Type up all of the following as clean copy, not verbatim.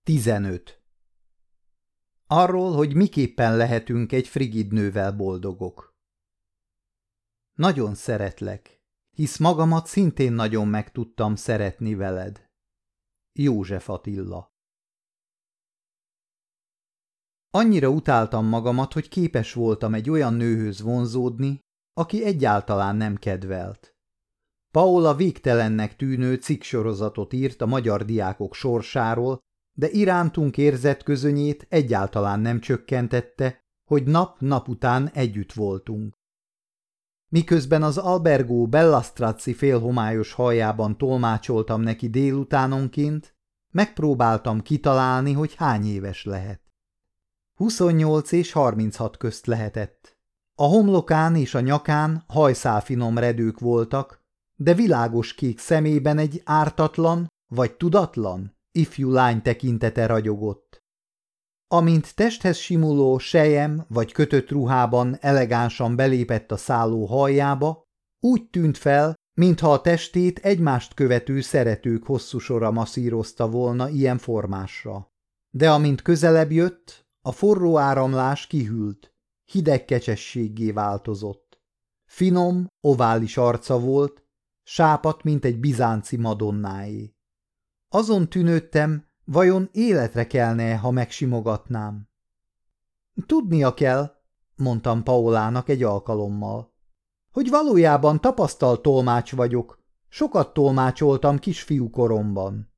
15. Arról, hogy miképpen lehetünk egy frigidnővel boldogok. Nagyon szeretlek, hisz magamat szintén nagyon meg tudtam szeretni veled. József Attila. Annyira utáltam magamat, hogy képes voltam egy olyan nőhöz vonzódni, aki egyáltalán nem kedvelt. Paola végtelennek tűnő cikksorozatot írt a magyar diákok sorsáról, de irántunk érzett közönyét egyáltalán nem csökkentette, hogy nap-nap után együtt voltunk. Miközben az Albergo Bella Strozzi félhomályos hajában tolmácsoltam neki délutánonként, megpróbáltam kitalálni, hogy hány éves lehet. 28 és 36 közt lehetett. A homlokán és a nyakán hajszálfinom redők voltak, de világos kék szemében egy ártatlan vagy tudatlan ifjú lány tekintete ragyogott. Amint testhez simuló sejem vagy kötött ruhában elegánsan belépett a szálló hajjába, úgy tűnt fel, mintha a testét egymást követő szeretők hosszú sora masszírozta volna ilyen formásra. De amint közelebb jött, a forró áramlás kihűlt, hideg kecsességgé változott. Finom, ovális arca volt, sápadt, mint egy bizánci madonnáé. Azon tűnődtem, vajon életre kelne, ha megsimogatnám. Tudnia kell, mondtam Paolának egy alkalommal, hogy valójában tapasztalt tolmács vagyok, sokat tolmácsoltam kisfiú koromban.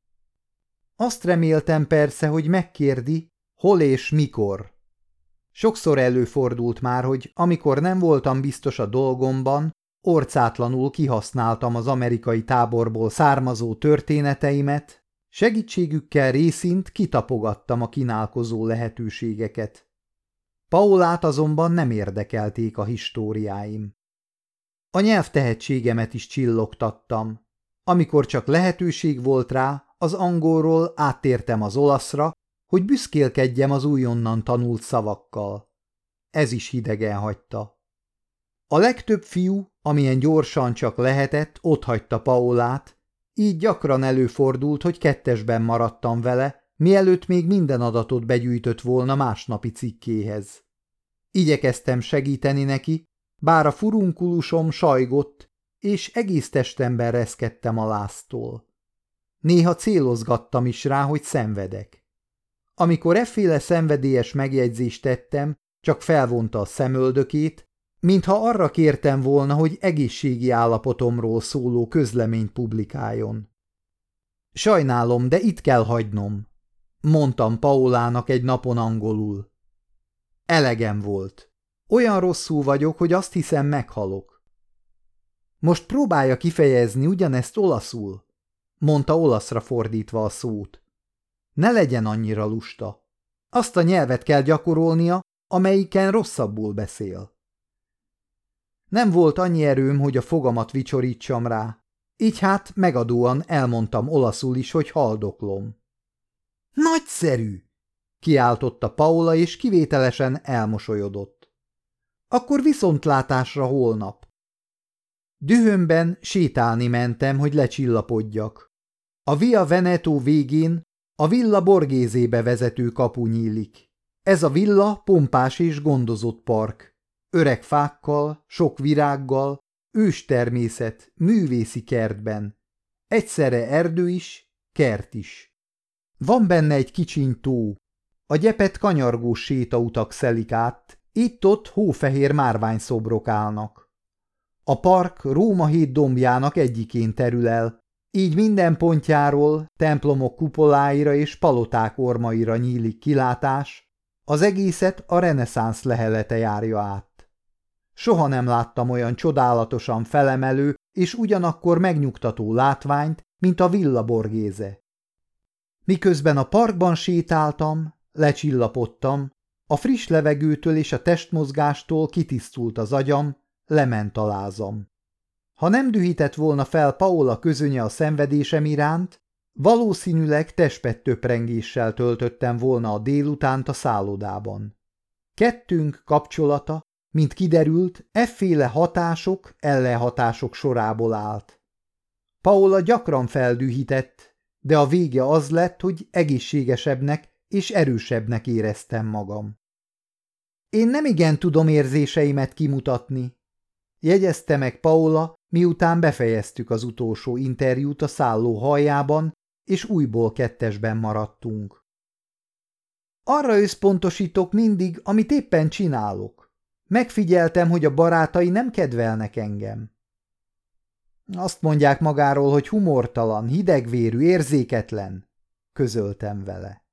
Azt reméltem persze, hogy megkérdi, hol és mikor. Sokszor előfordult már, hogy amikor nem voltam biztos a dolgomban, orcátlanul kihasználtam az amerikai táborból származó történeteimet, segítségükkel részint kitapogattam a kínálkozó lehetőségeket. Paolát azonban nem érdekelték a históriáim. A nyelvtehetségemet is csillogtattam. Amikor csak lehetőség volt rá, az angolról áttértem az olaszra, hogy büszkélkedjem az újonnan tanult szavakkal. Ez is hidegen hagyta. A legtöbb fiú, amilyen gyorsan csak lehetett, otthagyta Paolát, így gyakran előfordult, hogy kettesben maradtam vele, mielőtt még minden adatot begyűjtött volna másnapi cikkéhez. Igyekeztem segíteni neki, bár a furunkulusom sajgott, és egész testemben reszkedtem a láztól. Néha célozgattam is rá, hogy szenvedek. Amikor efféle szenvedélyes megjegyzést tettem, csak felvonta a szemöldökét, mintha arra kértem volna, hogy egészségi állapotomról szóló közleményt publikáljon. Sajnálom, de itt kell hagynom, mondtam Paolának egy napon angolul. Elegem volt. Olyan rosszul vagyok, hogy azt hiszem meghalok. Most próbálja kifejezni ugyanezt olaszul, mondta olaszra fordítva a szót. Ne legyen annyira lusta. Azt a nyelvet kell gyakorolnia, amelyiken rosszabbul beszél. Nem volt annyi erőm, hogy a fogamat vicsorítsam rá, így hát megadóan elmondtam olaszul is, hogy haldoklom. Nagyszerű! Kiáltotta Paola, és kivételesen elmosolyodott. Akkor viszontlátásra holnap. Dühömben sétálni mentem, hogy lecsillapodjak. A Via Veneto végén a Villa Borghese-be vezető kapu nyílik. Ez a villa pompás és gondozott park. Öreg fákkal, sok virággal, őstermészet, művészi kertben. Egyszerre erdő is, kert is. Van benne egy kicsiny tó. A gyepet kanyargós sétautak szelik át, itt-ott hófehér márványszobrok állnak. A park Róma 7 dombjának egyikén terül el, így minden pontjáról, templomok kupoláira és paloták ormaira nyílik kilátás, az egészet a reneszánsz lehelete járja át. Soha nem láttam olyan csodálatosan felemelő és ugyanakkor megnyugtató látványt, mint a Villa Borghese. Miközben a parkban sétáltam, lecsillapodtam, a friss levegőtől és a testmozgástól kitisztult az agyam, lement a lázam. Ha nem dühített volna fel Paola közönye a szenvedésem iránt, valószínűleg testpettöprengéssel töltöttem volna a délutánt a szállodában. Kettőnk kapcsolata, mint kiderült, efféle hatások, ellenhatások sorából állt. Paola gyakran feldühített, de a vége az lett, hogy egészségesebbnek és erősebbnek éreztem magam. Én nemigen tudom érzéseimet kimutatni, jegyezte meg Paula, miután befejeztük az utolsó interjút a szálló hajában, és újból kettesben maradtunk. Arra összpontosítok mindig, amit éppen csinálok. Megfigyeltem, hogy a barátai nem kedvelnek engem. Azt mondják magáról, hogy humortalan, hidegvérű, érzéketlen, közöltem vele.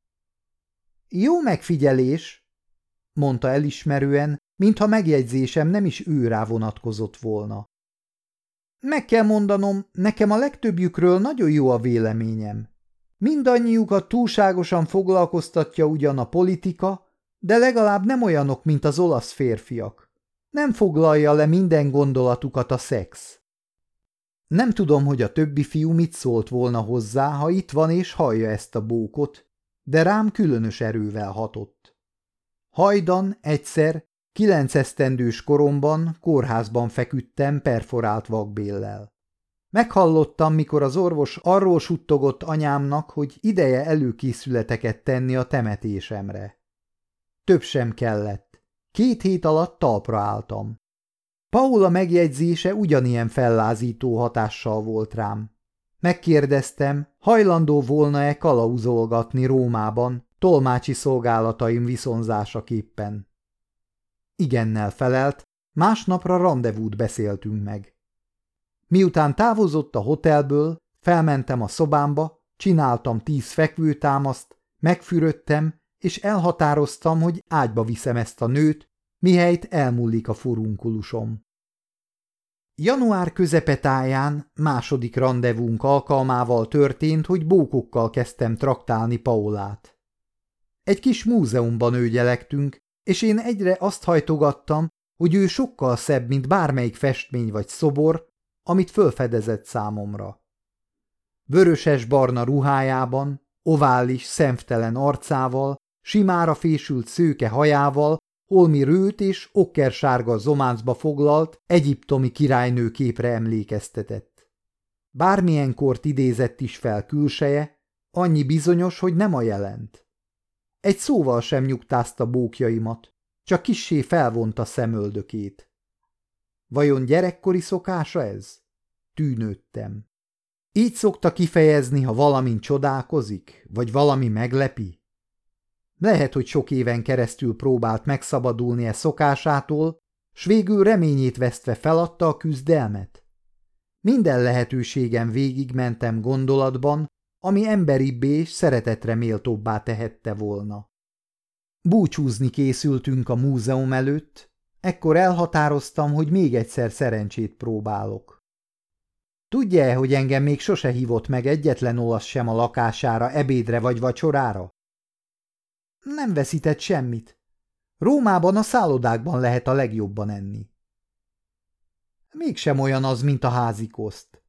Jó megfigyelés, mondta elismerően, mintha megjegyzésem nem is őrá vonatkozott volna. Meg kell mondanom, nekem a legtöbbjükről nagyon jó a véleményem. Mindannyiukat túlságosan foglalkoztatja ugyan a politika, de legalább nem olyanok, mint az olasz férfiak. Nem foglalja le minden gondolatukat a szex. Nem tudom, hogy a többi fiú mit szólt volna hozzá, ha itt van és hallja ezt a bókot, de rám különös erővel hatott. Hajdan egyszer, 9 esztendős koromban kórházban feküdtem perforált vakbéllel. Meghallottam, mikor az orvos arról suttogott anyámnak, hogy ideje előkészületeket tenni a temetésemre. Több sem kellett. 2 hét alatt talpra álltam. Paula megjegyzése ugyanilyen fellázító hatással volt rám. Megkérdeztem, hajlandó volna-e kalauzolgatni Rómában, tolmácsi szolgálataim viszonzásaképpen. Igennel felelt, másnapra randevút beszéltünk meg. Miután távozott a hotelből, felmentem a szobámba, csináltam 10 fekvőtámaszt, megfürödtem, és elhatároztam, hogy ágyba viszem ezt a nőt, mihelyt elmúlik a furunkulusom. Január közepetáján, második randevúnk alkalmával történt, hogy bókokkal kezdtem traktálni Paulát. Egy kis múzeumban őgyelektünk, és én egyre azt hajtogattam, hogy ő sokkal szebb, mint bármelyik festmény vagy szobor, amit fölfedezett számomra. Vöröses-barna ruhájában, ovális, szemtelen arcával, simára fésült szőke hajával, holmi rőt és okkersárga zománcba foglalt egyiptomi királynő képre emlékeztetett. Bármilyen kort idézett is fel külseje, annyi bizonyos, hogy nem a jelent. Egy szóval sem nyugtázta bókjaimat, csak kissé felvonta szemöldökét. Vajon gyerekkori szokása ez? Tűnődtem. Így szokta kifejezni, ha valamin csodálkozik, vagy valami meglepi? Lehet, hogy sok éven keresztül próbált megszabadulni e szokásától, s végül reményét vesztve feladta a küzdelmet. Minden lehetőségen végigmentem gondolatban, ami emberibbé és szeretetre méltóbbá tehette volna. Búcsúzni készültünk a múzeum előtt, ekkor elhatároztam, hogy még egyszer szerencsét próbálok. Tudja-e, hogy engem még sose hívott meg egyetlen olasz sem a lakására ebédre vagy vacsorára? Nem veszített semmit. Rómában a szállodákban lehet a legjobban enni. Mégsem olyan az, mint a házikoszt.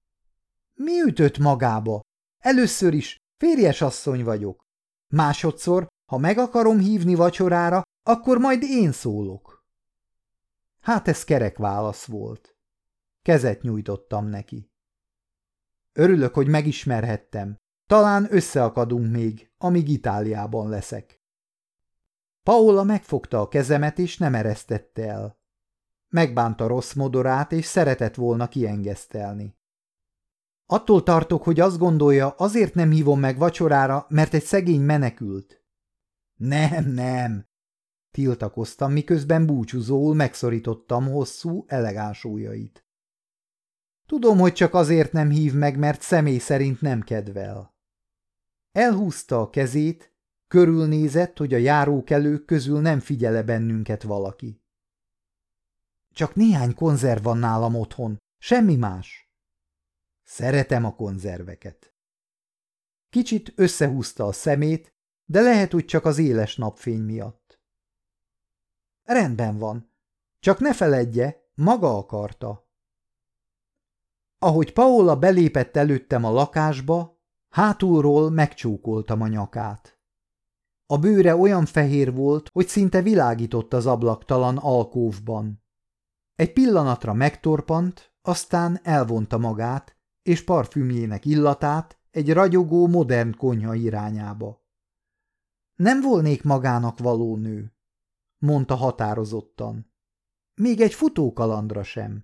Mi ütött magába? Először is férjes asszony vagyok. Másodszor, ha meg akarom hívni vacsorára, akkor majd én szólok. Hát ez kerek válasz volt. Kezet nyújtottam neki. Örülök, hogy megismerhettem. Talán összeakadunk még, amíg Itáliában leszek. Paola megfogta a kezemet, és nem eresztette el. Megbánta rossz modorát, és szeretett volna kiengesztelni. Attól tartok, hogy azt gondolja, azért nem hívom meg vacsorára, mert egy szegény menekült. Nem, tiltakoztam, miközben búcsúzóul megszorítottam hosszú, elegáns ujjait. Tudom, hogy csak azért nem hív meg, mert személy szerint nem kedvel. Elhúzta a kezét, körülnézett, hogy a járókelők közül nem figyele bennünket valaki. Csak néhány konzerv van nálam otthon, semmi más. Szeretem a konzerveket. Kicsit összehúzta a szemét, de lehet, hogy csak az éles napfény miatt. Rendben van, csak ne feledje, maga akarta. Ahogy Paola belépett előttem a lakásba, hátulról megcsókoltam a nyakát. A bőre olyan fehér volt, hogy szinte világított az ablaktalan alkóvban. Egy pillanatra megtorpant, aztán elvonta magát, és parfümjének illatát egy ragyogó, modern konyha irányába. Nem volnék magának való nő, mondta határozottan. Még egy futókalandra sem.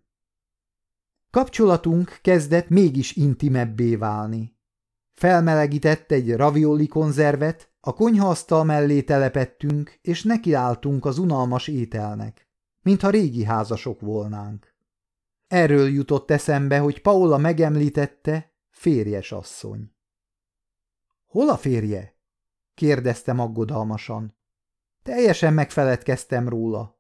Kapcsolatunk kezdett mégis intimebbé válni. Felmelegített egy ravioli konzervet, a konyhaasztal mellé telepettünk, és nekiálltunk az unalmas ételnek, mintha régi házasok volnánk. Erről jutott eszembe, hogy Paola megemlítette, férjes asszony. Hol a férje? Kérdeztem aggodalmasan. Teljesen megfeledkeztem róla.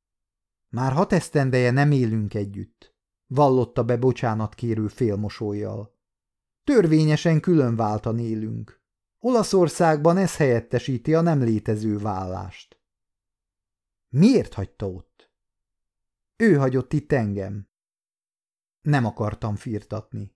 Már 6 esztendeje nem élünk együtt, vallotta be bocsánatkérő félmosollyal. Törvényesen különváltan élünk. Olaszországban ez helyettesíti a nem létező vállást. Miért hagyta ott? Ő hagyott itt engem. Nem akartam firtatni.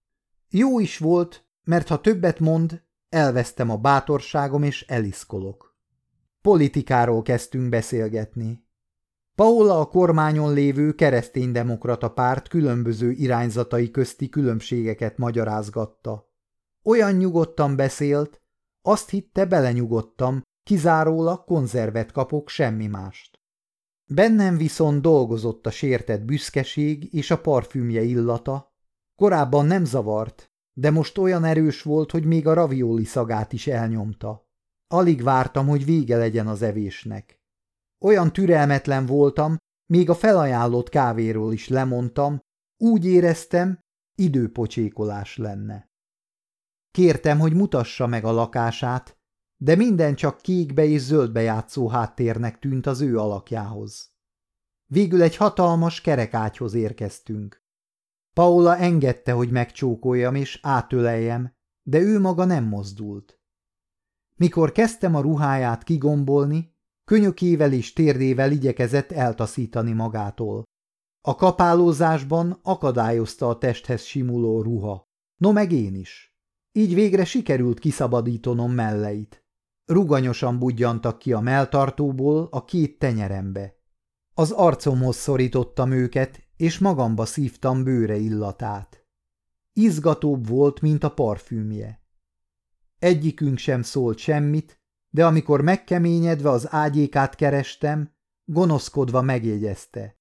Jó is volt, mert ha többet mond, elvesztem a bátorságom és eliszkolok. Politikáról kezdtünk beszélgetni. Paola a kormányon lévő kereszténydemokrata párt különböző irányzatai közti különbségeket magyarázgatta. Olyan nyugodtan beszélt, azt hitte, belenyugodtam, kizárólag konzervet kapok, semmi mást. Bennem viszont dolgozott a sértett büszkeség és a parfümje illata. Korábban nem zavart, de most olyan erős volt, hogy még a ravioli szagát is elnyomta. Alig vártam, hogy vége legyen az evésnek. Olyan türelmetlen voltam, még a felajánlott kávéról is lemondtam, úgy éreztem, időpocsékolás lenne. Kértem, hogy mutassa meg a lakását, de minden csak kékbe és zöldbe játszó háttérnek tűnt az ő alakjához. Végül egy hatalmas kerekágyhoz érkeztünk. Paola engedte, hogy megcsókoljam és átöleljem, de ő maga nem mozdult. Mikor kezdtem a ruháját kigombolni, könyökével és térdével igyekezett eltaszítani magától. A kapálózásban akadályozta a testhez simuló ruha. No meg én is. Így végre sikerült kiszabadítanom melleit. Ruganyosan budjantak ki a melltartóból a 2 tenyerembe. Az arcomhoz szorítottam őket, és magamba szívtam bőre illatát. Izgatóbb volt, mint a parfümje. Egyikünk sem szólt semmit, de amikor megkeményedve az ágyékát kerestem, gonoszkodva megjegyezte.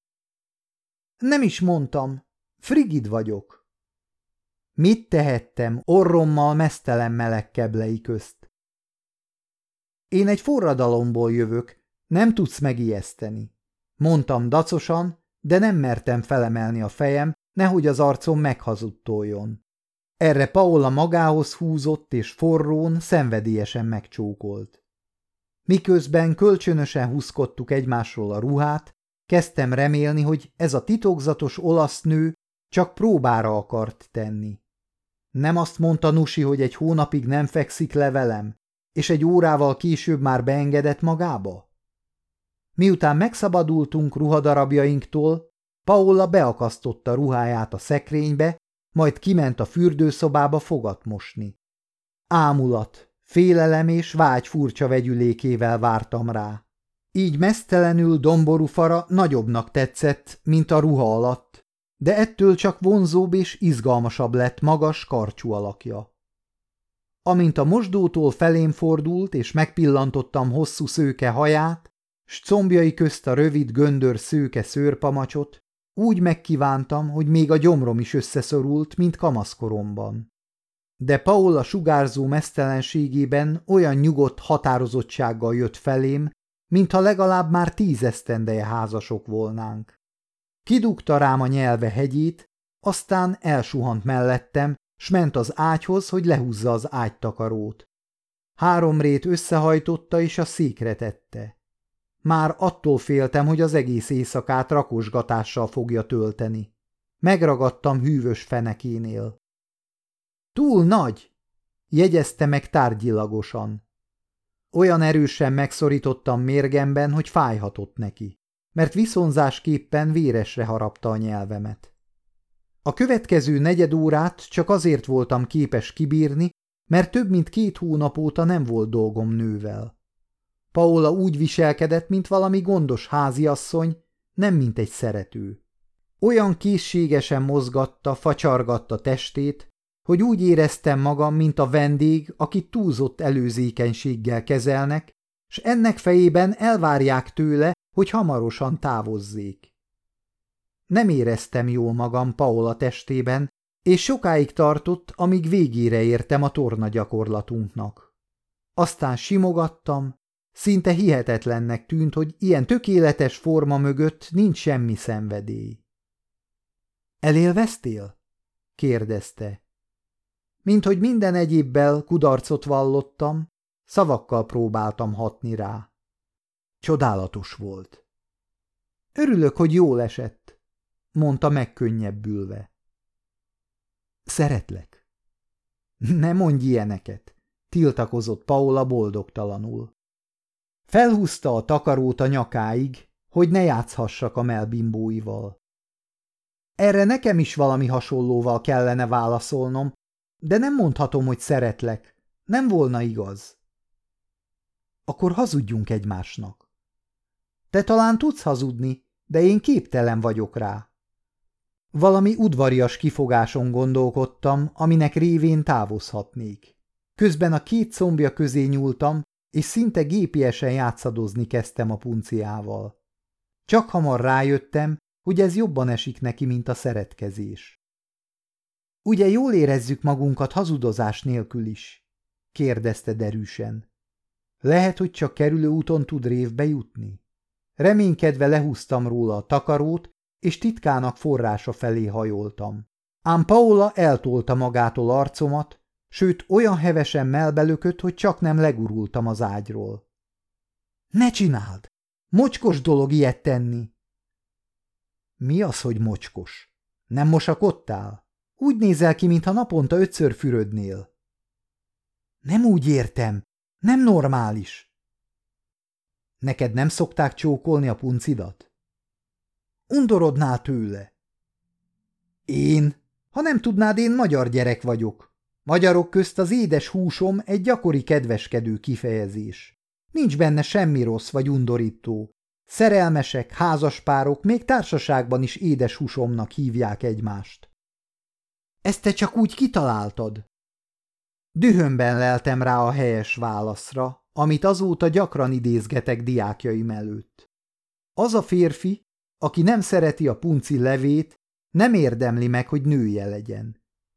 Nem is mondtam, frigid vagyok. Mit tehettem orrommal meztelen meleg keblei közt? Én egy forradalomból jövök, nem tudsz megijeszteni. Mondtam dacosan, de nem mertem felemelni a fejem, nehogy az arcom meghazudtoljon. Erre Paola magához húzott és forrón, szenvedélyesen megcsókolt. Miközben kölcsönösen húzkodtuk egymásról a ruhát, kezdtem remélni, hogy ez a titokzatos olasz nő csak próbára akart tenni. Nem azt mondta Nusi, hogy egy hónapig nem fekszik le velem, és egy órával később már beengedett magába? Miután megszabadultunk ruhadarabjainktól, Paola beakasztotta ruháját a szekrénybe, majd kiment a fürdőszobába fogat mosni. Ámulat, félelem és vágy furcsa vegyülékével vártam rá. Így meztelenül domború fara nagyobbnak tetszett, mint a ruha alatt, de ettől csak vonzóbb és izgalmasabb lett magas, karcsú alakja. Amint a mosdótól felém fordult, és megpillantottam hosszú szőke haját, s combjai közt a rövid göndör szőke szőrpamacsot, úgy megkívántam, hogy még a gyomrom is összeszorult, mint kamaszkoromban. De Paola sugárzó meztelenségében olyan nyugodt határozottsággal jött felém, mintha legalább már 10 esztendeje házasok volnánk. Kidugta rám a nyelve hegyét, aztán elsuhant mellettem, s ment az ágyhoz, hogy lehúzza az ágytakarót. 3 rét összehajtotta és a székre tette. Már attól féltem, hogy az egész éjszakát rakosgatással fogja tölteni. Megragadtam hűvös fenekénél. Túl nagy, jegyezte meg tárgyilagosan. Olyan erősen megszorítottam mérgemben, hogy fájhatott neki, mert viszonzásképpen véresre harapta a nyelvemet. A következő 4 órát csak azért voltam képes kibírni, mert több mint 2 hónap óta nem volt dolgom nővel. Paola úgy viselkedett, mint valami gondos háziasszony, nem mint egy szerető. Olyan készségesen mozgatta, facsargatta testét, hogy úgy éreztem magam, mint a vendég, akit túlzott előzékenységgel kezelnek, s ennek fejében elvárják tőle, hogy hamarosan távozzék. Nem éreztem jól magam Paola testében, és sokáig tartott, amíg végére értem a tornagyakorlatunknak. Aztán simogattam, szinte hihetetlennek tűnt, hogy ilyen tökéletes forma mögött nincs semmi szenvedély. Elélveztél? Kérdezte. Minthogy minden egyébbel kudarcot vallottam, szavakkal próbáltam hatni rá. Csodálatos volt. Örülök, hogy jól esett, mondta megkönnyebbülve. Szeretlek. Ne mondj ilyeneket, tiltakozott Paola boldogtalanul. Felhúzta a takarót a nyakáig, hogy ne játszhassak a melbimbóival. Erre nekem is valami hasonlóval kellene válaszolnom, de nem mondhatom, hogy szeretlek. Nem volna igaz. Akkor hazudjunk egymásnak. Te talán tudsz hazudni, de én képtelen vagyok rá. Valami udvarias kifogáson gondolkodtam, aminek révén távozhatnék. Közben a két combja közé nyúltam, és szinte gépiesen játszadozni kezdtem a punciával. Csak hamar rájöttem, hogy ez jobban esik neki, mint a szeretkezés. Ugye jól érezzük magunkat hazudozás nélkül is? Kérdezte derűsen. Lehet, hogy csak kerülő úton tud révbe jutni? Reménykedve lehúztam róla a takarót, és titkának forrása felé hajoltam. Ám Paola eltolta magától arcomat, sőt olyan hevesen melbelökött, hogy csak nem legurultam az ágyról. Ne csináld! Mocskos dolog ilyet tenni! Mi az, hogy mocskos? Nem mosakodtál? Úgy nézel ki, mintha naponta 5-ször fürödnél. Nem úgy értem. Nem normális. Neked nem szokták csókolni a puncidat? Undorodnál tőle. Én? Ha nem tudnád, én magyar gyerek vagyok. Magyarok közt az édes húsom egy gyakori kedveskedő kifejezés. Nincs benne semmi rossz vagy undorító. Szerelmesek, házaspárok még társaságban is édes húsomnak hívják egymást. Ezt te csak úgy kitaláltad? Dühömben leltem rá a helyes válaszra, amit azóta gyakran idézgetek diákjaim előtt. Az a férfi, aki nem szereti a punci levét, nem érdemli meg, hogy nője legyen.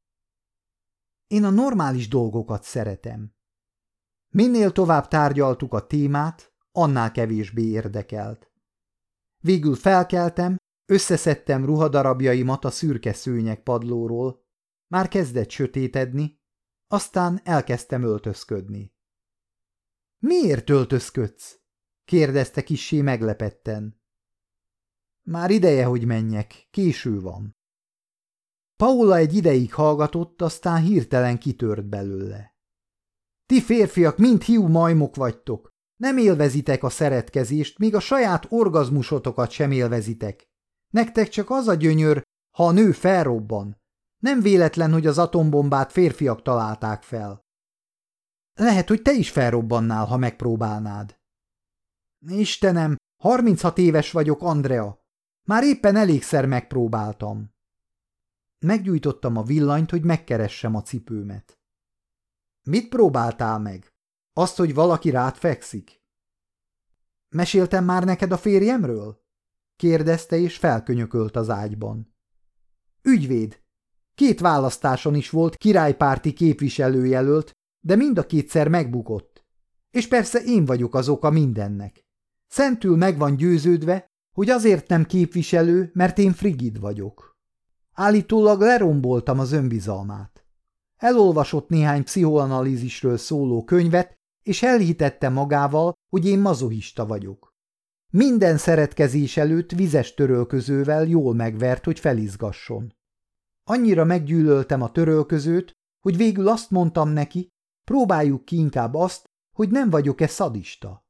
Én a normális dolgokat szeretem. Minél tovább tárgyaltuk a témát, annál kevésbé érdekelt. Végül felkeltem, összeszedtem ruhadarabjaimat a szürke szőnyeg padlóról, már kezdett sötétedni, aztán elkezdtem öltözködni. Miért öltözködsz? Kérdezte kissé meglepetten. Már ideje, hogy menjek, késő van. Paola egy ideig hallgatott, aztán hirtelen kitört belőle. Ti férfiak mind hiú majmok vagytok. Nem élvezitek a szeretkezést, míg a saját orgazmusotokat sem élvezitek. Nektek csak az a gyönyör, ha a nő felrobban. Nem véletlen, hogy az atombombát férfiak találták fel. Lehet, hogy te is felrobbannál, ha megpróbálnád. Istenem, 36 éves vagyok, Andrea. Már éppen elégszer megpróbáltam. Meggyújtottam a villanyt, hogy megkeressem a cipőmet. Mit próbáltál meg? Azt, hogy valaki rád fekszik? Meséltem már neked a férjemről? Kérdezte, és felkönyökölt az ágyban. Ügyvéd. 2 választáson is volt királypárti képviselőjelölt, de mind a kétszer megbukott. És persze én vagyok az oka mindennek. Szentül meg van győződve, hogy azért nem képviselő, mert én frigid vagyok. Állítólag leromboltam az önbizalmát. Elolvasott néhány pszichoanalízisről szóló könyvet, és elhitette magával, hogy én mazochista vagyok. Minden szeretkezés előtt vizes törölközővel jól megvert, hogy felizgasson. Annyira meggyűlöltem a törölközőt, hogy végül azt mondtam neki, próbáljuk ki inkább azt, hogy nem vagyok-e szadista.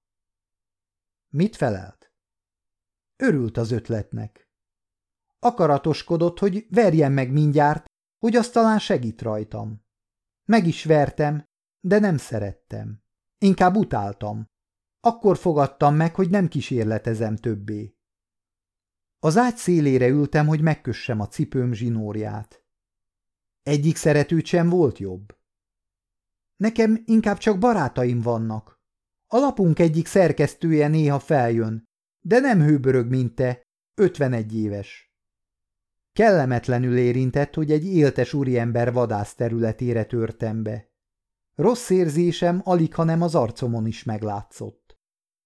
Mit felelt? Örült az ötletnek. Akaratoskodott, hogy verjem meg mindjárt, hogy azt talán segít rajtam. Meg is vertem, de nem szerettem. Inkább utáltam. Akkor fogadtam meg, hogy nem kísérletezem többé. Az ágy szélére ültem, hogy megkössem a cipőm zsinórját. Egyik szeretőd sem volt jobb? Nekem inkább csak barátaim vannak. A lapunk egyik szerkesztője néha feljön, de nem hőbörög, mint te, 51 éves. Kellemetlenül érintett, hogy egy éltes úriember vadász területére törtem be. Rossz érzésem alighanem az arcomon is meglátszott.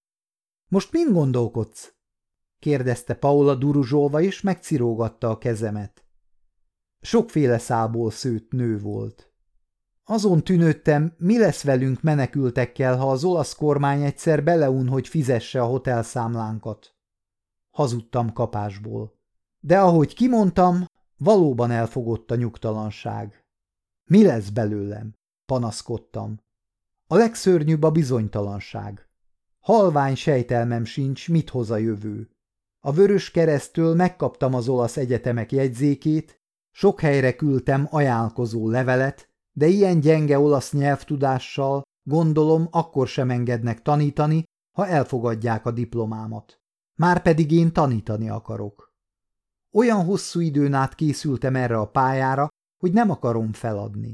Most mind gondolkodsz? kérdezte Paula duruzsolva, és megcirógatta a kezemet. Sokféle szából szőtt nő volt. Azon tűnődtem, mi lesz velünk menekültekkel, ha az olasz kormány egyszer beleun, hogy fizesse a hotelszámlánkat. Hazudtam kapásból. De ahogy kimondtam, valóban elfogott a nyugtalanság. Mi lesz belőlem? Panaszkodtam. A legszörnyűbb a bizonytalanság. Halvány sejtelmem sincs, mit hoz a jövő. A Vörös Kereszttől megkaptam az olasz egyetemek jegyzékét, sok helyre küldtem ajánlkozó levelet, de ilyen gyenge olasz nyelvtudással, gondolom, akkor sem engednek tanítani, ha elfogadják a diplomámat. Márpedig én tanítani akarok. Olyan hosszú időn át készültem erre a pályára, hogy nem akarom feladni.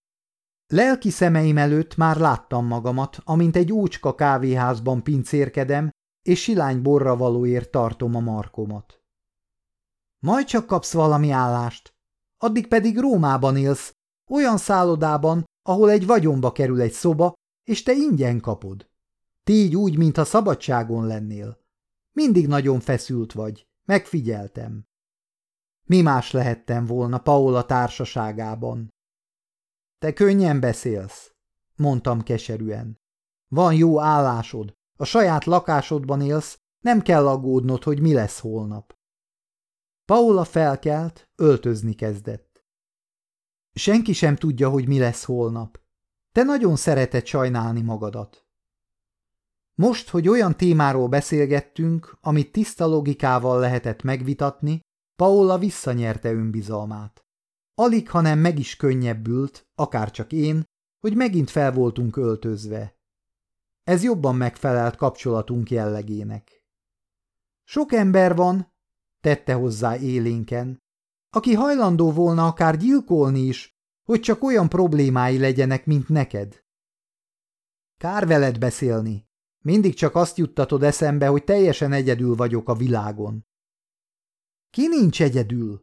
Lelki szemeim előtt már láttam magamat, amint egy ócska kávéházban pincérkedem, és silány borra valóért tartom a markomat. Majd csak kapsz valami állást, addig pedig Rómában élsz, olyan szállodában, ahol egy vagyonba kerül egy szoba, és te ingyen kapod. Tégy úgy, mintha szabadságon lennél. Mindig nagyon feszült vagy, megfigyeltem. Mi más lehettem volna Paola társaságában? Te könnyen beszélsz, mondtam keserűen. Van jó állásod, a saját lakásodban élsz, nem kell aggódnod, hogy mi lesz holnap. Paola felkelt, öltözni kezdett. Senki sem tudja, hogy mi lesz holnap. Te nagyon szereted sajnálni magadat. Most, hogy olyan témáról beszélgettünk, amit tiszta logikával lehetett megvitatni, Paola visszanyerte önbizalmát. Alig, hanem meg is könnyebbült, akárcsak én, hogy megint fel voltunk öltözve. Ez jobban megfelelt kapcsolatunk jellegének. Sok ember van, tette hozzá élénken, aki hajlandó volna akár gyilkolni is, hogy csak olyan problémái legyenek, mint neked. Kár veled beszélni. Mindig csak azt juttatod eszembe, hogy teljesen egyedül vagyok a világon. Ki nincs egyedül?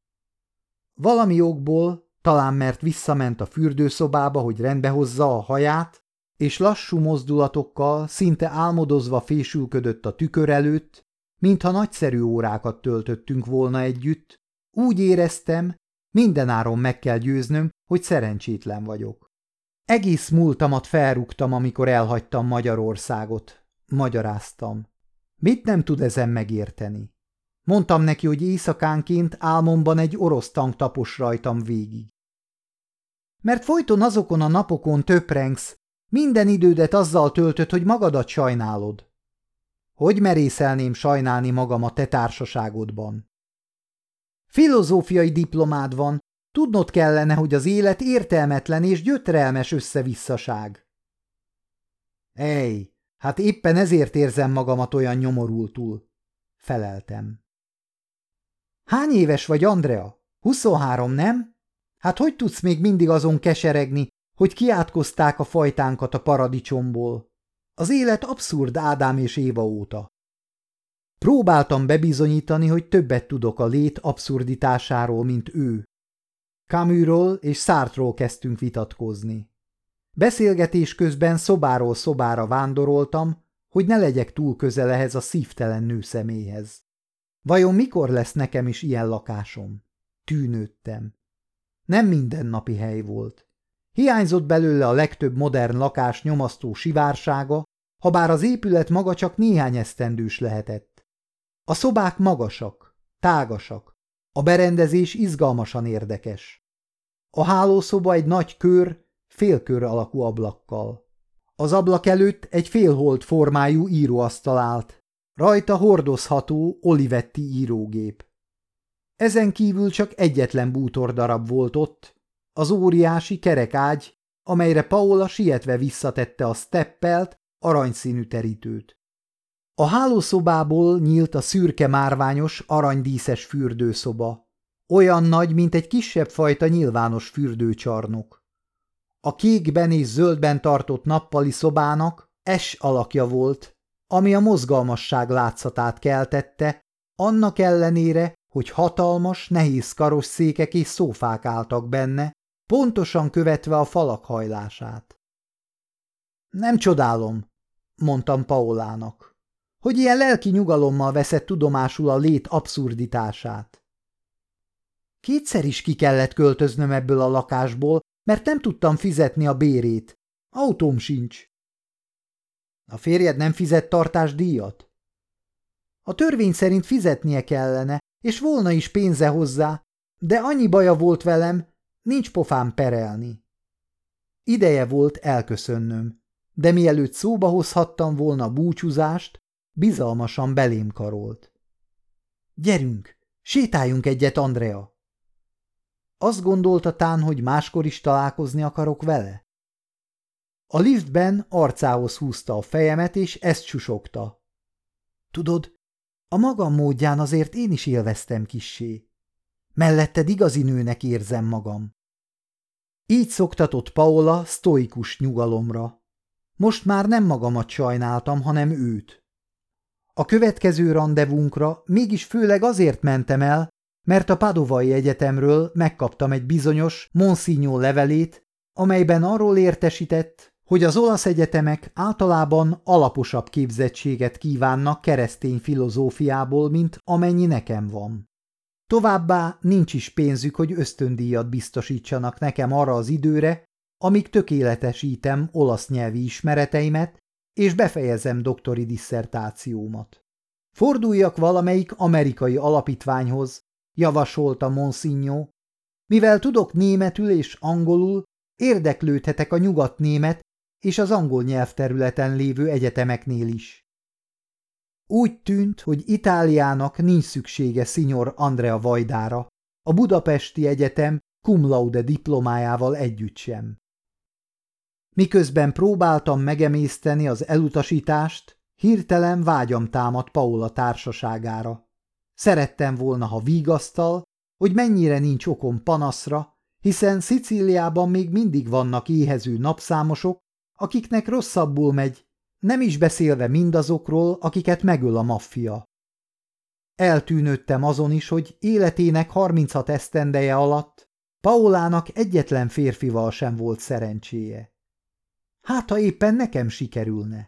Valami okból, talán mert visszament a fürdőszobába, hogy rendbehozza a haját, és lassú mozdulatokkal, szinte álmodozva fésülködött a tükör előtt, mintha nagyszerű órákat töltöttünk volna együtt, úgy éreztem, mindenáron meg kell győznöm, hogy szerencsétlen vagyok. Egész múltamat felrúgtam, amikor elhagytam Magyarországot, magyaráztam. Mit nem tud ezen megérteni? Mondtam neki, hogy éjszakánként álmomban egy orosz tank tapos rajtam végig. Mert folyton azokon a napokon töprengsz, minden idődet azzal töltöd, hogy magadat sajnálod. Hogy merészelném sajnálni magam a te társaságodban? Filozófiai diplomád van, tudnod kellene, hogy az élet értelmetlen és gyötrelmes összevisszaság. Ej, hát éppen ezért érzem magamat olyan nyomorultul, feleltem. Hány éves vagy, Andrea? 23, nem? Hát hogy tudsz még mindig azon keseregni, hogy kiátkozták a fajtánkat a paradicsomból? Az élet abszurd Ádám és Éva óta. Próbáltam bebizonyítani, hogy többet tudok a lét abszurditásáról, mint ő. Camusról és Sartre-ról kezdtünk vitatkozni. Beszélgetés közben szobáról szobára vándoroltam, hogy ne legyek túl közel ehhez a szívtelen nőszemélyhez. Vajon mikor lesz nekem is ilyen lakásom? Tűnődtem. Nem mindennapi hely volt. Hiányzott belőle a legtöbb modern lakás nyomasztó sivársága, habár az épület maga csak néhány esztendős lehetett. A szobák magasak, tágasak, a berendezés izgalmasan érdekes. A hálószoba egy nagy kör, félkör alakú ablakkal. Az ablak előtt egy félhold formájú íróasztal állt, rajta hordozható Olivetti írógép. Ezen kívül csak egyetlen bútordarab volt ott, az óriási kerek ágy, amelyre Paola sietve visszatette a steppelt, aranyszínű terítőt. A hálószobából nyílt a szürke márványos, aranydíszes fürdőszoba. olyan nagy, mint egy kisebb fajta nyilvános fürdőcsarnok. A kékben és zöldben tartott nappali szobának S alakja volt, ami a mozgalmasság látszatát keltette, annak ellenére, hogy hatalmas, nehéz karosszékek és szófák álltak benne, pontosan követve a falak hajlását. Nem csodálom, mondtam Paolának, hogy ilyen lelki nyugalommal veszed tudomásul a lét abszurditását. Kétszer is ki kellett költöznöm ebből a lakásból, mert nem tudtam fizetni a bérét. Autóm sincs. A férjed nem fizet tartásdíjat? A törvény szerint fizetnie kellene, és volna is pénze hozzá, de annyi baja volt velem, nincs pofám perelni. Ideje volt elköszönnöm, de mielőtt szóba hozhattam volna a búcsúzást, bizalmasan belém karolt. Gyerünk, sétáljunk egyet, Andrea! Azt gondolta tán, hogy máskor is találkozni akarok vele? A liftben arcához húzta a fejemet, és ezt susogta. Tudod, a magam módján azért én is élveztem kissé. Melletted igazi nőnek érzem magam. Így szoktatott Paola sztoikus nyugalomra. Most már nem magamat sajnáltam, hanem őt. A következő randevúnkra mégis főleg azért mentem el, mert a Padovai Egyetemről megkaptam egy bizonyos Monsignor levelét, amelyben arról értesített, hogy az olasz egyetemek általában alaposabb képzettséget kívánnak keresztény filozófiából, mint amennyi nekem van. Továbbá nincs is pénzük, hogy ösztöndíjat biztosítsanak nekem arra az időre, amíg tökéletesítem olasz nyelvi ismereteimet, és befejezem doktori disszertációmat. Forduljak valamelyik amerikai alapítványhoz, javasolta Monsignor, mivel tudok németül és angolul, érdeklődhetek a nyugatnémet és az angol nyelvterületen lévő egyetemeknél is. Úgy tűnt, hogy Itáliának nincs szüksége Signor Andrea Vajdára, a Budapesti Egyetem cum laude diplomájával együtt sem. Miközben próbáltam megemészteni az elutasítást, hirtelen vágyam támadt Paola társaságára. Szerettem volna, ha vigasztal, hogy mennyire nincs okom panaszra, hiszen Szicíliában még mindig vannak éhező napszámosok, akiknek rosszabbul megy, nem is beszélve mindazokról, akiket megöl a maffia. Eltűnődtem azon is, hogy életének 36 esztendeje alatt Paolának egyetlen férfival sem volt szerencséje. Hát, ha éppen nekem sikerülne.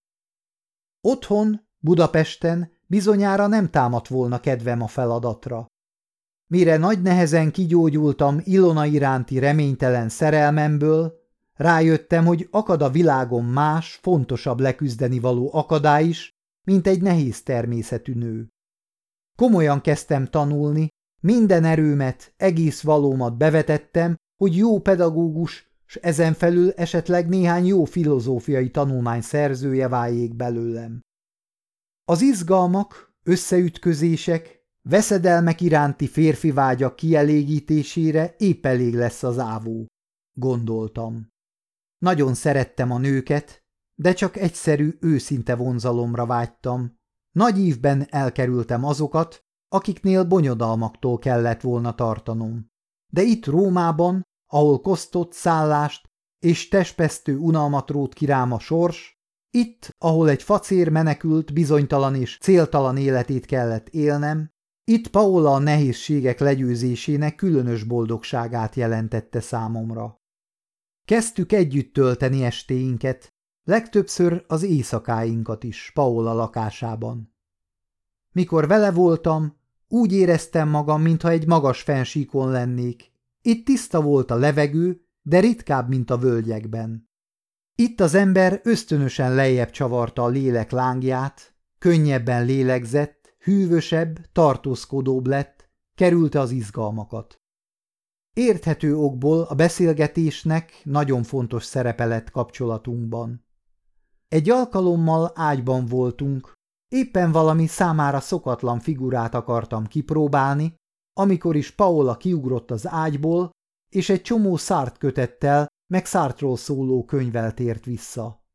Otthon, Budapesten bizonyára nem támadt volna kedvem a feladatra. Mire nagy nehezen kigyógyultam Ilona iránti reménytelen szerelmemből, rájöttem, hogy akad a világon más, fontosabb leküzdeni való akadály is, mint egy nehéz természetű nő. Komolyan kezdtem tanulni, minden erőmet, egész valómat bevetettem, hogy jó pedagógus, s ezen felül esetleg néhány jó filozófiai tanulmány szerzője váljék belőlem. Az izgalmak, összeütközések, veszedelmek iránti férfi vágyak kielégítésére épp elég lesz az ávó, gondoltam. Nagyon szerettem a nőket, de csak egyszerű, őszinte vonzalomra vágytam. Nagy ívben elkerültem azokat, akiknél bonyodalmaktól kellett volna tartanom. De itt Rómában, ahol kosztott szállást és testpesztő unalmat rótt ki rám a sors, itt, ahol egy facér menekült bizonytalan és céltalan életét kellett élnem, itt Paola a nehézségek legyőzésének különös boldogságát jelentette számomra. Kezdtük együtt tölteni estéinket, legtöbbször az éjszakáinkat is Paola lakásában. Mikor vele voltam, úgy éreztem magam, mintha egy magas fennsíkon lennék. Itt tiszta volt a levegő, de ritkább, mint a völgyekben. Itt az ember ösztönösen lejjebb csavarta a lélek lángját, könnyebben lélegzett, hűvösebb, tartózkodóbb lett, kerülte az izgalmakat. Érthető okból a beszélgetésnek nagyon fontos szerepe lett kapcsolatunkban. Egy alkalommal ágyban voltunk, éppen valami számára szokatlan figurát akartam kipróbálni, amikor is Paola kiugrott az ágyból, és egy csomó Sartre kötettel, meg Sartre-ról szóló könyvvel tért vissza.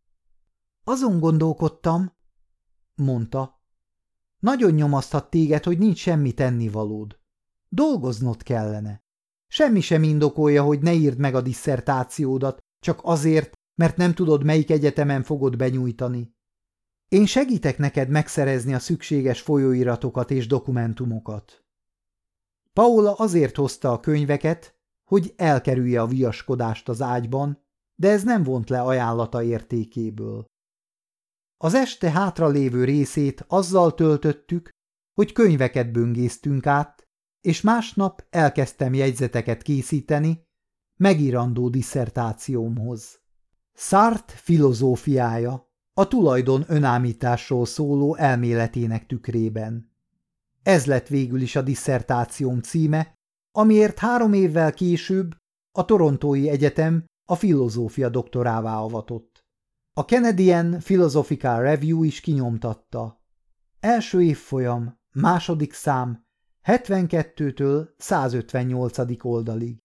Azon gondolkodtam, mondta, nagyon nyomaszthat téged, hogy nincs semmi tennivalód. Dolgoznod kellene. Semmi sem indokolja, hogy ne írd meg a disszertációdat, csak azért, mert nem tudod, melyik egyetemen fogod benyújtani. Én segítek neked megszerezni a szükséges folyóiratokat és dokumentumokat. Paula azért hozta a könyveket, hogy elkerülje a viaskodást az ágyban, de ez nem vont le ajánlata értékéből. Az este hátralévő részét azzal töltöttük, hogy könyveket böngésztünk át, és másnap elkezdtem jegyzeteket készíteni megírandó disszertációmhoz. Sartre filozófiája a tulajdon önállításról szóló elméletének tükrében. Ez lett végül is a disszertációm címe, amiért 3 évvel később a Torontói Egyetem a filozófia doktorává avatott. A Canadian Philosophical Review is kinyomtatta. Első évfolyam, második szám, 72-től 158. oldalig.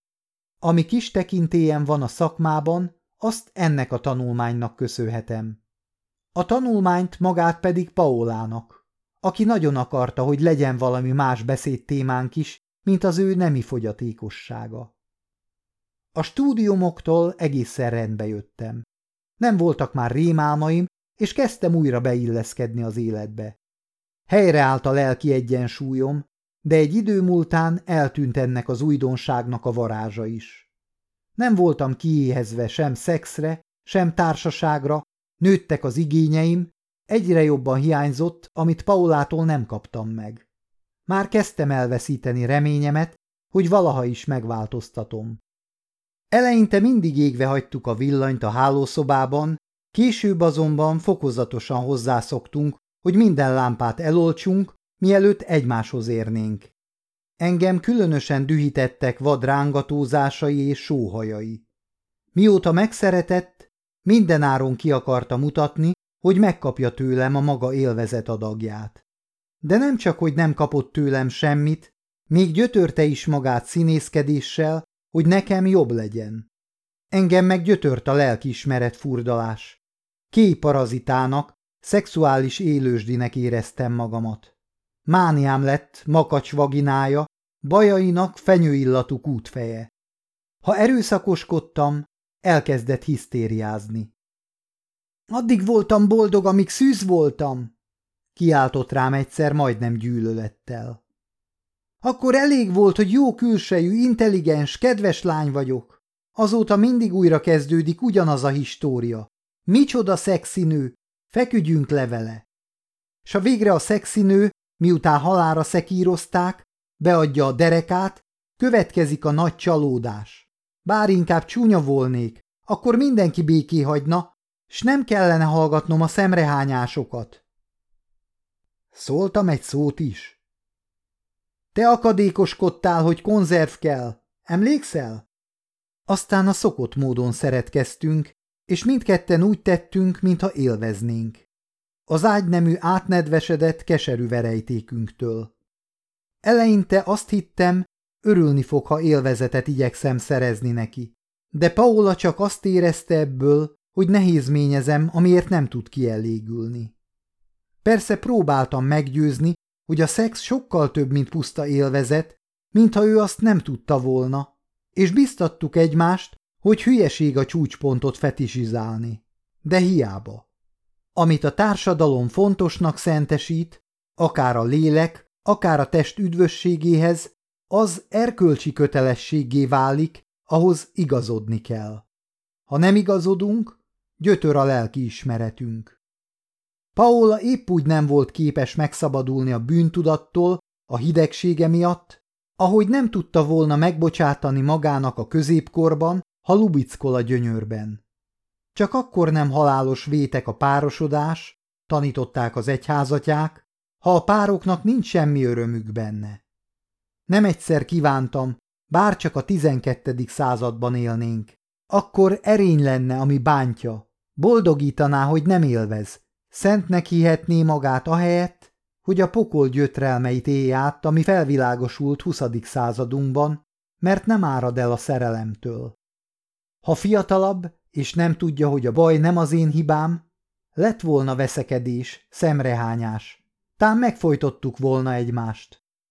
Ami kis tekintélyen van a szakmában, azt ennek a tanulmánynak köszönhetem. A tanulmányt magát pedig Paulának, aki nagyon akarta, hogy legyen valami más beszédtémánk is, mint az ő nemi fogyatékossága. A stúdiumoktól egészen rendbe jöttem. Nem voltak már rémálmaim, és kezdtem újra beilleszkedni az életbe. Helyreállt a lelki egyensúlyom, de egy idő múltán eltűnt ennek az újdonságnak a varázsa is. Nem voltam kiéhezve sem szexre, sem társaságra, nőttek az igényeim, egyre jobban hiányzott, amit Paulától nem kaptam meg. Már kezdtem elveszíteni reményemet, hogy valaha is megváltoztatom. Eleinte mindig égve hagytuk a villanyt a hálószobában, később azonban fokozatosan hozzászoktunk, hogy minden lámpát eloltsunk, mielőtt egymáshoz érnénk. Engem különösen dühítettek vad rángatózásai és sóhajai. Mióta megszeretett, mindenáron ki akarta mutatni, hogy megkapja tőlem a maga élvezet adagját. De nem csak, hogy nem kapott tőlem semmit, még gyötörte is magát színészkedéssel, hogy nekem jobb legyen. Engem meg gyötört a lelkiismeret furdalás. Kéjparazitának, szexuális élősdinek éreztem magamat. Mániám lett makacs vaginája, bajainak fenyőillatú kútfeje. Ha erőszakoskodtam, elkezdett hisztériázni. Addig voltam boldog, amíg szűz voltam, kiáltott rám egyszer majdnem gyűlölettel. Akkor elég volt, hogy jó külsejű, intelligens, kedves lány vagyok. Azóta mindig újra kezdődik ugyanaz a história. Micsoda szexinő, feküdjünk le vele. S ha végre a szexinő, miután halálra szekírozták, beadja a derekát, következik a nagy csalódás. Bár inkább csúnya volnék, akkor mindenki béké hagyna, s nem kellene hallgatnom a szemrehányásokat. Szóltam egy szót is. Te akadékoskodtál, hogy konzerv kell. Emlékszel? Aztán a szokott módon szeretkeztünk, és mindketten úgy tettünk, mintha élveznénk. Az ágynemű átnedvesedett keserű verejtékünktől. Eleinte azt hittem, örülni fog, ha élvezetet igyekszem szerezni neki. De Paula csak azt érezte ebből, hogy nehézményezem, amiért nem tud kielégülni. Persze próbáltam meggyőzni, hogy a szex sokkal több, mint puszta élvezet, mintha ő azt nem tudta volna, és biztattuk egymást, hogy hülyeség a csúcspontot fetisizálni. De hiába. Amit a társadalom fontosnak szentesít, akár a lélek, akár a test üdvösségéhez, az erkölcsi kötelességgé válik, ahhoz igazodni kell. Ha nem igazodunk, gyötör a lelkiismeretünk. Paula épp úgy nem volt képes megszabadulni a bűntudattól, a hidegsége miatt, ahogy nem tudta volna megbocsátani magának a középkorban, ha lubickol a gyönyörben. Csak akkor nem halálos vétek a párosodás, tanították az egyházatják, ha a pároknak nincs semmi örömük benne. Nem egyszer kívántam, bárcsak a 12. században élnénk. Akkor erény lenne, ami bántja, boldogítaná, hogy nem élvez, szentnek hihetné magát ahelyett, hogy a pokol gyötrelmeit élje át, ami felvilágosult 20. századunkban, mert nem árad el a szerelemtől. Ha fiatalabb, és nem tudja, hogy a baj nem az én hibám, lett volna veszekedés, szemrehányás, tán megfojtottuk volna egymást.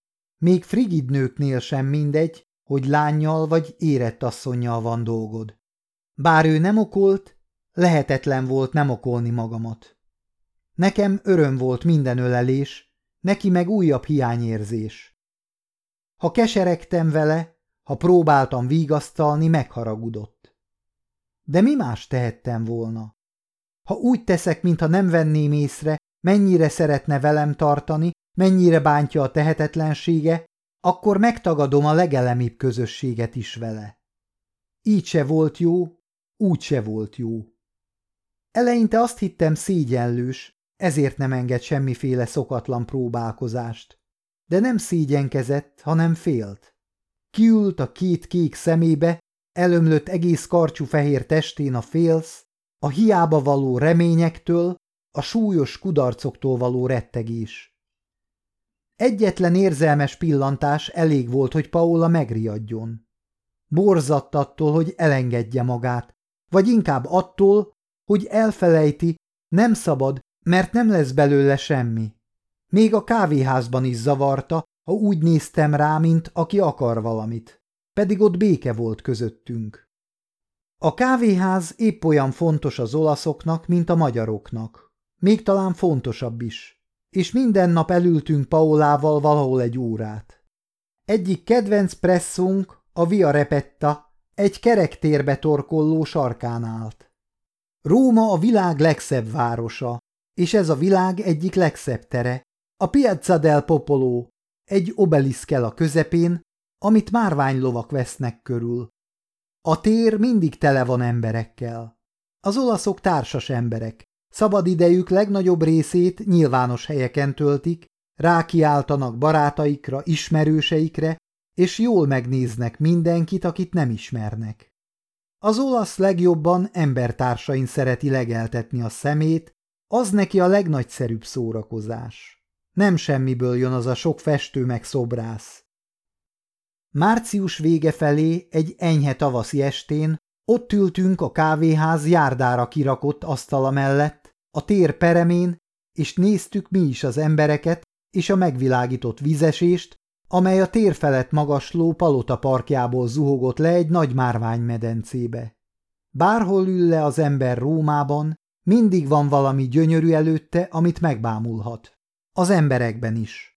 Még frigid nőknél sem mindegy, hogy lánnyal vagy érett asszonnyal van dolgod. Bár ő nem okolt, lehetetlen volt nem okolni magamat. Nekem öröm volt minden ölelés, neki meg újabb hiányérzés. Ha keseregtem vele, ha próbáltam vigasztalni, megharagudott. De mi más tehettem volna? Ha úgy teszek, mintha nem venném észre, mennyire szeretne velem tartani, mennyire bántja a tehetetlensége, akkor megtagadom a legelemibb közösséget is vele. Így se volt jó, úgy se volt jó. Eleinte azt hittem szégyenlős, ezért nem enged semmiféle szokatlan próbálkozást. De nem szégyenkezett, hanem félt. Kiült a két kék szemébe, elömlött egész karcsú fehér testén a félsz, a hiába való reményektől, a súlyos kudarcoktól való rettegés. Egyetlen érzelmes pillantás elég volt, hogy Paola megriadjon. Borzadt attól, hogy elengedje magát, vagy inkább attól, hogy elfelejti, nem szabad, mert nem lesz belőle semmi. Még a kávéházban is zavarta, ha úgy néztem rá, mint aki akar valamit. Pedig ott béke volt közöttünk. A kávéház épp olyan fontos az olaszoknak, mint a magyaroknak. Még talán fontosabb is. És minden nap elültünk Paolával valahol egy órát. Egyik kedvenc presszónk, a Via Repetta, egy kerektérbe torkolló sarkán állt. Róma a világ legszebb városa, és ez a világ egyik legszebb tere, a Piazza del Popolo, egy obeliszkkel a közepén, amit márványlovak vesznek körül. A tér mindig tele van emberekkel. Az olaszok társas emberek, szabadidejük legnagyobb részét nyilvános helyeken töltik, rákiáltanak barátaikra, ismerőseikre, és jól megnéznek mindenkit, akit nem ismernek. Az olasz legjobban embertársain szereti legeltetni a szemét, az neki a legnagyszerűbb szórakozás. Nem semmiből jön az a sok festő meg szobrász. Március vége felé egy enyhe tavaszi estén ott ültünk a kávéház járdára kirakott asztala mellett, a tér peremén, és néztük mi is az embereket és a megvilágított vízesést, amely a tér felett magasló palota parkjából zuhogott le egy nagy márványmedencébe. Bárhol ül le az ember Rómában, mindig van valami gyönyörű előtte, amit megbámulhat. Az emberekben is.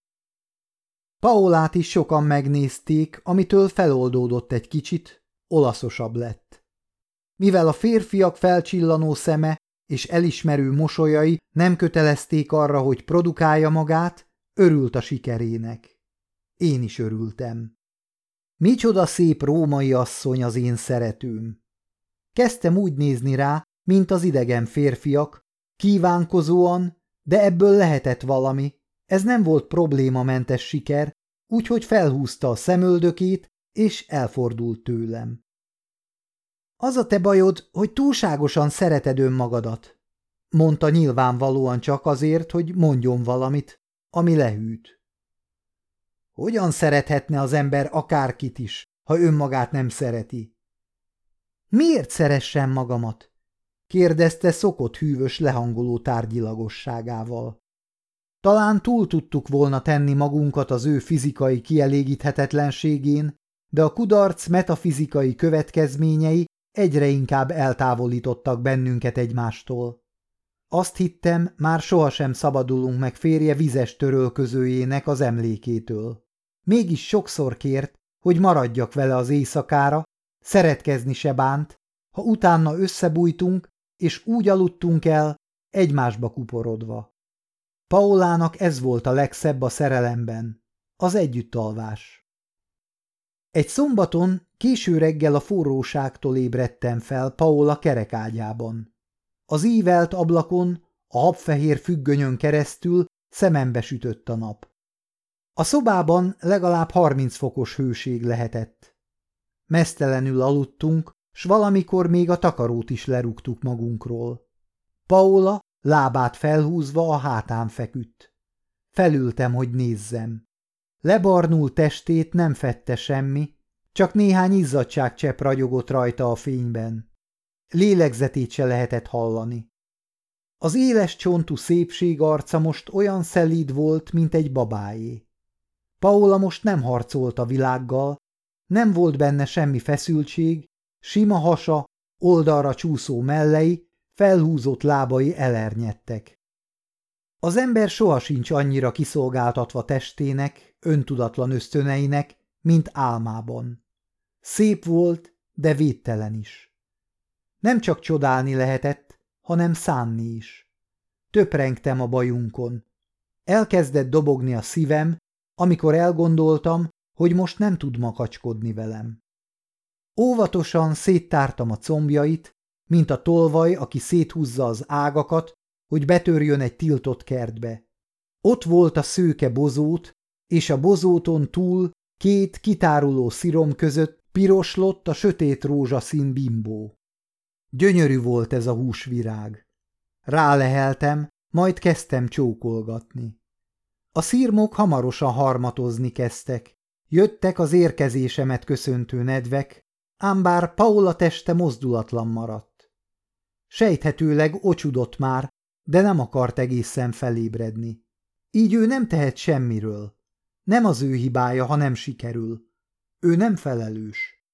Paolát is sokan megnézték, amitől feloldódott egy kicsit, olaszosabb lett. Mivel a férfiak felcsillanó szeme és elismerő mosolyai nem kötelezték arra, hogy produkálja magát, örült a sikerének. Én is örültem. Micsoda szép római asszony az én szeretőm. Kezdtem úgy nézni rá, mint az idegen férfiak, kívánkozóan, de ebből lehetett valami. Ez nem volt problémamentes siker, úgyhogy felhúzta a szemöldökét, és elfordult tőlem. Az a te bajod, hogy túlságosan szereted önmagadat, mondta nyilvánvalóan csak azért, hogy mondjon valamit, ami lehűt. Hogyan szerethetne az ember akárkit is, ha önmagát nem szereti? Miért szeressem magamat? Kérdezte szokott hűvös lehangoló tárgyilagosságával. Talán túl tudtuk volna tenni magunkat az ő fizikai kielégíthetetlenségén, de a kudarc metafizikai következményei egyre inkább eltávolítottak bennünket egymástól. Azt hittem, már sohasem szabadulunk meg férje vizes törölközőjének az emlékétől. Mégis sokszor kért, hogy maradjak vele az éjszakára, szeretkezni se bánt, ha utána összebújtunk, és úgy aludtunk el, egymásba kuporodva. Paolának ez volt a legszebb a szerelemben, az együttalvás. Egy szombaton késő reggel a forróságtól ébredtem fel Paola kerekágyában. Az ívelt ablakon, a habfehér függönyön keresztül szemembe sütött a nap. A szobában legalább 30 fokos hőség lehetett. Meztelenül aludtunk, s valamikor még a takarót is lerúgtuk magunkról. Paola lábát felhúzva a hátán feküdt. Felültem, hogy nézzem. Lebarnult testét nem fedte semmi, csak néhány izzadságcsepp ragyogott rajta a fényben. Lélegzetét se lehetett hallani. Az éles csontú szépség arca most olyan szelíd volt, mint egy babáé. Paola most nem harcolt a világgal, nem volt benne semmi feszültség, sima hasa, oldalra csúszó mellei, felhúzott lábai elernyedtek. Az ember sohasincs annyira kiszolgáltatva testének, öntudatlan ösztöneinek, mint álmában. Szép volt, de védtelen is. Nem csak csodálni lehetett, hanem szánni is. Töprengtem a bajunkon. Elkezdett dobogni a szívem, amikor elgondoltam, hogy most nem tud makacskodni velem. Óvatosan széttártam a combjait, mint a tolvaj, aki széthúzza az ágakat, hogy betörjön egy tiltott kertbe. Ott volt a szőke bozót, és a bozóton túl két kitáruló szirom között piroslott a sötét rózsaszín bimbó. Gyönyörű volt ez a húsvirág. Ráleheltem, majd kezdtem csókolgatni. A szirmok hamarosan harmatozni kezdtek. Jöttek az érkezésemet köszöntő nedvek, ám bár Paola teste mozdulatlan maradt. Sejthetőleg ocsudott már, de nem akart egészen felébredni. Így ő nem tehet semmiről. Nem az ő hibája, ha nem sikerül. Ő nem felelős.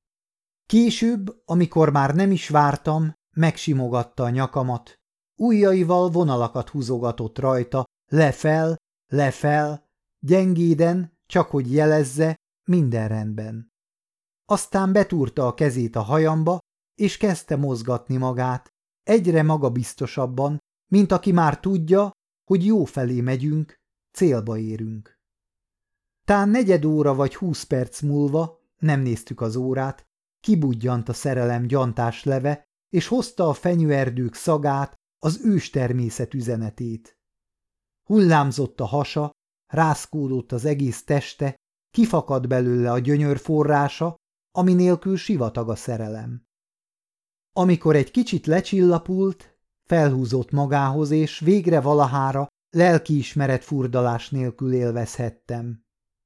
Később, amikor már nem is vártam, megsimogatta a nyakamat. Ujjaival vonalakat húzogatott rajta, lefel, gyengéden, csak hogy jelezze, minden rendben. Aztán betúrta a kezét a hajamba, és kezdte mozgatni magát, egyre magabiztosabban, mint aki már tudja, hogy jó felé megyünk, célba érünk. Tán 4 óra vagy 20 perc múlva, nem néztük az órát, kibudjant a szerelem gyantás leve, és hozta a fenyőerdők szagát, az őstermészet üzenetét. Hullámzott a hasa, rázkódott az egész teste, kifakadt belőle a gyönyör forrása, ami nélkül sivatag a szerelem. Amikor egy kicsit lecsillapult, felhúzott magához, és végre valahára lelkiismeret furdalás nélkül élvezhettem.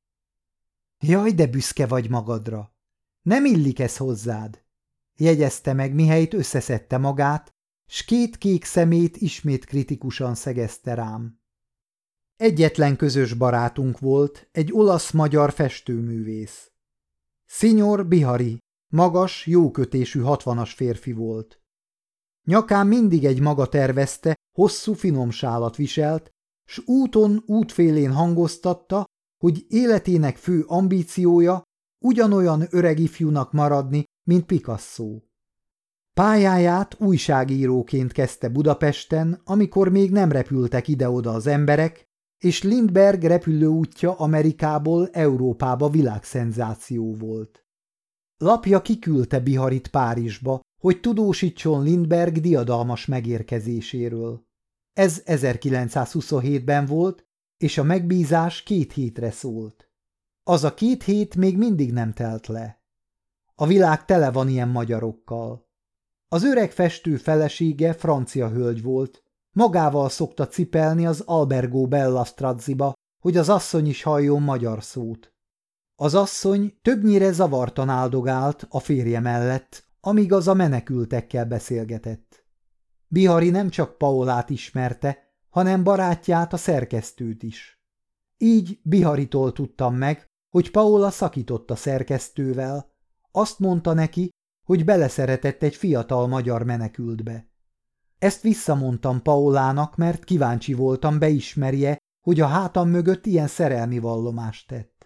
Jaj, de büszke vagy magadra! Nem illik ez hozzád! Jegyezte meg, mihelyt összeszedte magát, s 2 kék szemét ismét kritikusan szegezte rám. Egyetlen közös barátunk volt, egy olasz-magyar festőművész. Signor Bihari, magas, jókötésű 60-as férfi volt. Nyakán mindig egy maga tervezte, hosszú finom sálat viselt, s útfélén hangoztatta, hogy életének fő ambíciója ugyanolyan öreg ifjúnak maradni, mint Picasso. Pályáját újságíróként kezdte Budapesten, amikor még nem repültek ide-oda az emberek, és Lindbergh repülőútja Amerikából Európába világszenzáció volt. Lapja kiküldte Biharit Párizsba, hogy tudósítson Lindbergh diadalmas megérkezéséről. Ez 1927-ben volt, és a megbízás 2 hétre szólt. Az a 2 hét még mindig nem telt le. A világ tele van ilyen magyarokkal. Az öreg festő felesége francia hölgy volt, magával szokta cipelni az Albergo Bella Straziba, hogy az asszony is halljon magyar szót. Az asszony többnyire zavartan áldogált a férje mellett, amíg az a menekültekkel beszélgetett. Bihari nem csak Paolát ismerte, hanem barátját, a szerkesztőt is. Így Biharitól tudtam meg, hogy Paola szakított a szerkesztővel, azt mondta neki, hogy beleszeretett egy fiatal magyar menekültbe. Ezt visszamondtam Paolának, mert kíváncsi voltam, beismerje, hogy a hátam mögött ilyen szerelmi vallomást tett.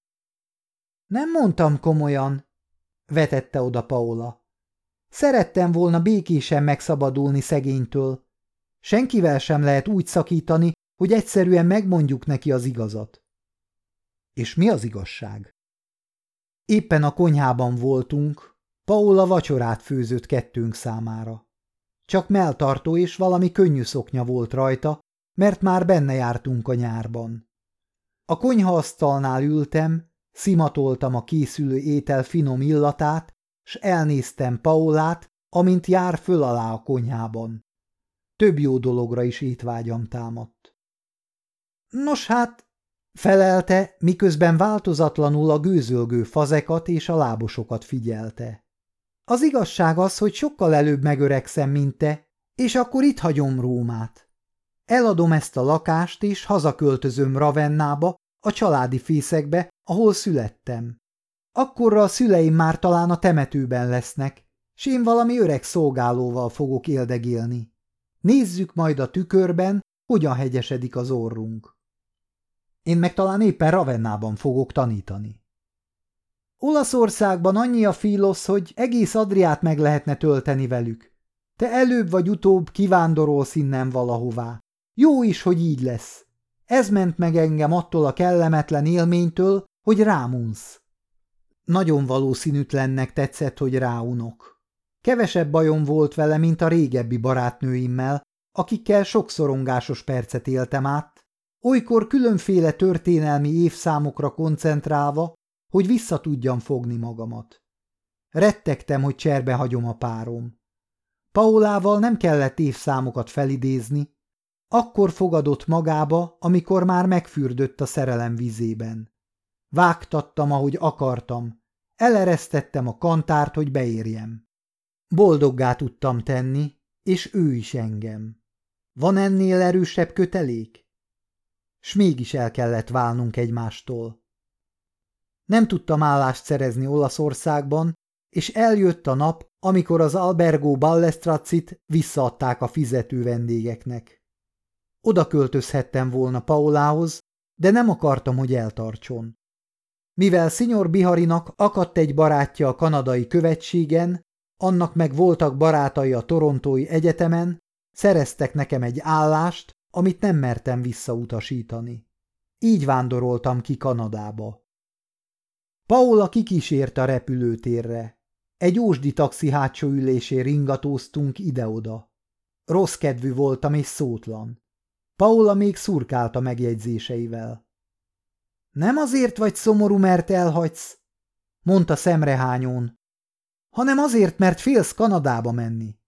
Nem mondtam komolyan, vetette oda Paola. Szerettem volna békésen megszabadulni szegénytől. Senkivel sem lehet úgy szakítani, hogy egyszerűen megmondjuk neki az igazat. És mi az igazság? Éppen a konyhában voltunk, Paola vacsorát főzött 2 számára. Csak melltartó és valami könnyű szoknya volt rajta, mert már benne jártunk a nyárban. A konyhaasztalnál ültem, szimatoltam a készülő étel finom illatát, s elnéztem Paolát, amint jár föl alá a konyhában. Több jó dologra is étvágyam támadt. Nos hát, felelte, miközben változatlanul a gőzölgő fazekat és a lábosokat figyelte. Az igazság az, hogy sokkal előbb megöregszem, mint te, és akkor itt hagyom Rómát. Eladom ezt a lakást, és hazaköltözöm Ravennába, a családi fészekbe, ahol születtem. Akkorra a szüleim már talán a temetőben lesznek, s én valami öreg szolgálóval fogok éldegélni. Nézzük majd a tükörben, hogyan hegyesedik az orrunk. Én meg talán éppen Ravennában fogok tanítani. Olaszországban annyi a filosz, hogy egész Adriát meg lehetne tölteni velük. Te előbb vagy utóbb kivándorolsz innen valahová. Jó is, hogy így lesz. Ez ment meg engem attól a kellemetlen élménytől, hogy rámunsz. Nagyon valószínűtlennek tetszett, hogy ráunok. Kevesebb bajom volt vele, mint a régebbi barátnőimmel, akikkel sok szorongásos percet éltem át, olykor különféle történelmi évszámokra koncentrálva, hogy vissza tudjam fogni magamat. Rettegtem, hogy cserbe hagyom a párom. Paolával nem kellett évszámokat felidézni, akkor fogadott magába, amikor már megfürdött a szerelem vizében. Vágtattam, ahogy akartam, eleresztettem a kantárt, hogy beérjem. Boldoggá tudtam tenni, és ő is engem. Van ennél erősebb kötelék? S mégis el kellett válnunk egymástól. Nem tudtam állást szerezni Olaszországban, és eljött a nap, amikor az Albergo Ballestrazzit visszaadták a fizető vendégeknek. Oda költözhettem volna Paolához, de nem akartam, hogy eltartson. Mivel Signor Biharinak akadt egy barátja a kanadai követségen, annak meg voltak barátai a Torontói Egyetemen, szereztek nekem egy állást, amit nem mertem visszautasítani. Így vándoroltam ki Kanadába. Paola kikísért a repülőtérre. Egy ósdi taxi hátsó ülésén ringatóztunk ide-oda. Rossz kedvű voltam és szótlan. Paola még szurkált a megjegyzéseivel. Nem azért vagy szomorú, mert elhagysz, mondta szemrehányón, hanem azért, mert félsz Kanadába menni.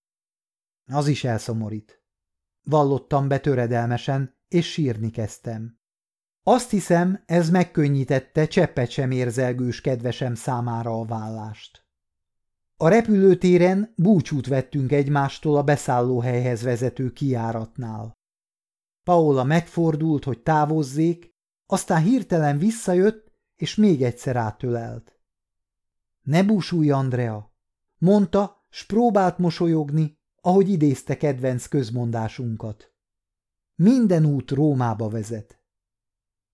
Az is elszomorít. Vallottam be töredelmesen, és sírni kezdtem. Azt hiszem, ez megkönnyítette cseppet sem érzelgős kedvesem számára a vállást. A repülőtéren búcsút vettünk egymástól a beszállóhelyhez vezető kijáratnál. Paola megfordult, hogy távozzék, aztán hirtelen visszajött, és még egyszer átölelt. Ne búsulj, Andrea, mondta, s próbált mosolyogni, ahogy idézte kedvenc közmondásunkat. Minden út Rómába vezet.